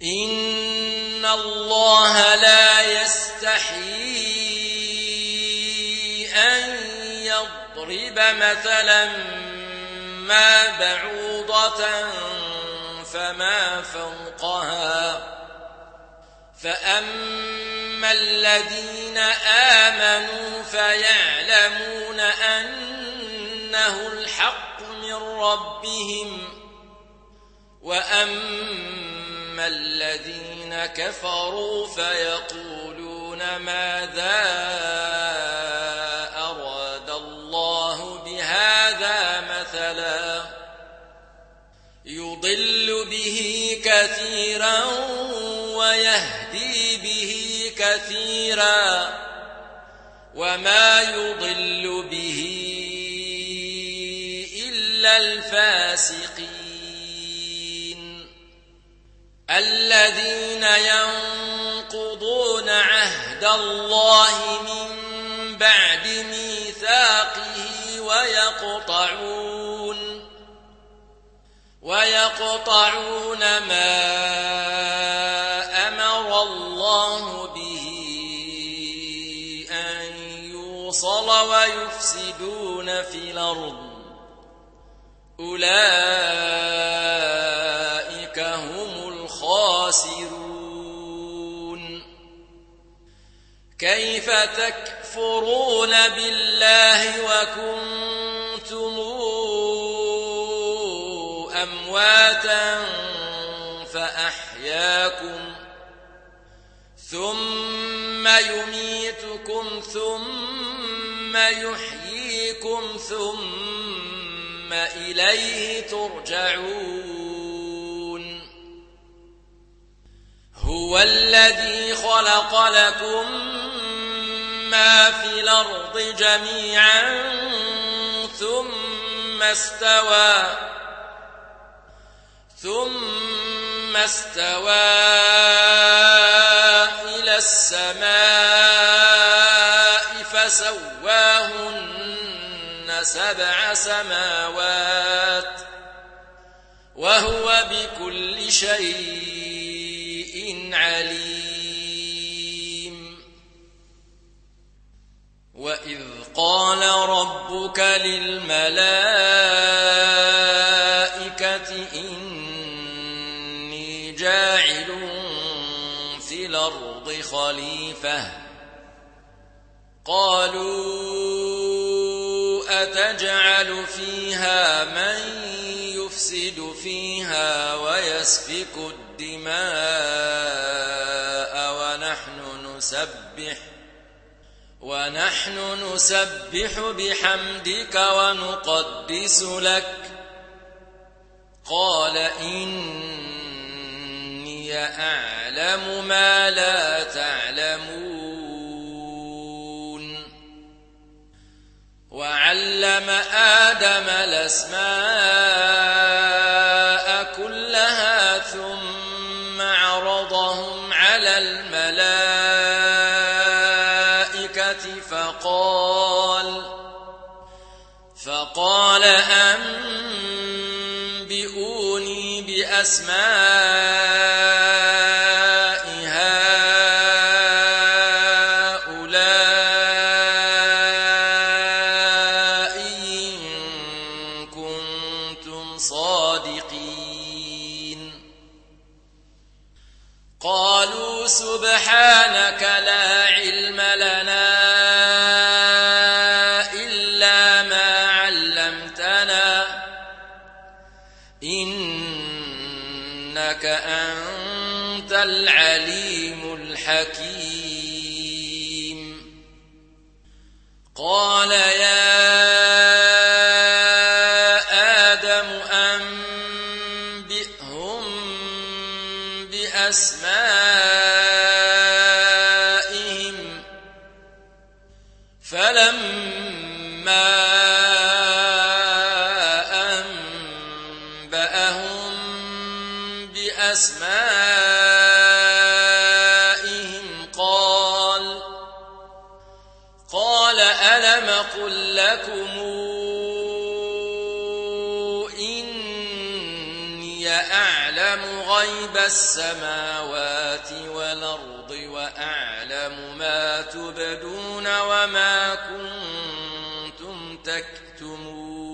إن الله لا يستحيي أن يضرب مثلا ما بعوضة فما فوقها فأما الذين آمنوا فيعلمون أنه الحق من ربهم وأما الذين كفروا فيقولون ماذا أراد الله بهذا مثلا يضل به كثيرا ويهدي به كثيرا وما يضل به إلا الفاسقين الذين ينقضون عهد الله من بعد ميثاقه ويقطعون ما أمر الله به أن يوصل ويفسدون في الأرض أولئك هم الخاسرون كيف تكفرون بالله وكنتم أمواتا فأحياكم ثم يميتكم ثم يحييكم ثم إليه ترجعون هو الذي خلق لكم ما في الأرض جميعا ثم استوى إلى السماء فسواهن 7 سماوات وهو بكل شيء عليم وإذ قال ربك للملائكة إني جاعل في الأرض خليفة قالوا أتجعل فيها من يفسد فيها ويسفك الدماء ونحن نسبح بحمدك ونقدس لك قال إني أعلم ما لا تعلمون وعلم آدم الأسماء كلها ثم عرضهم على الملائكة فقال أنبئوني بأسماء هؤلاء إن كنتم صادقين قالوا سبحانك لا علم لنا إلا ما علمتنا إنك أنت العليم الحكيم قال يا آدم أنبئهم بأسمائهم فلما أنبأهم بأسمائهم قال ألم قل لكم إني أعلم غيب غيب السماوات والأرض وأعلم ما تبدون وما كنتم تكتمون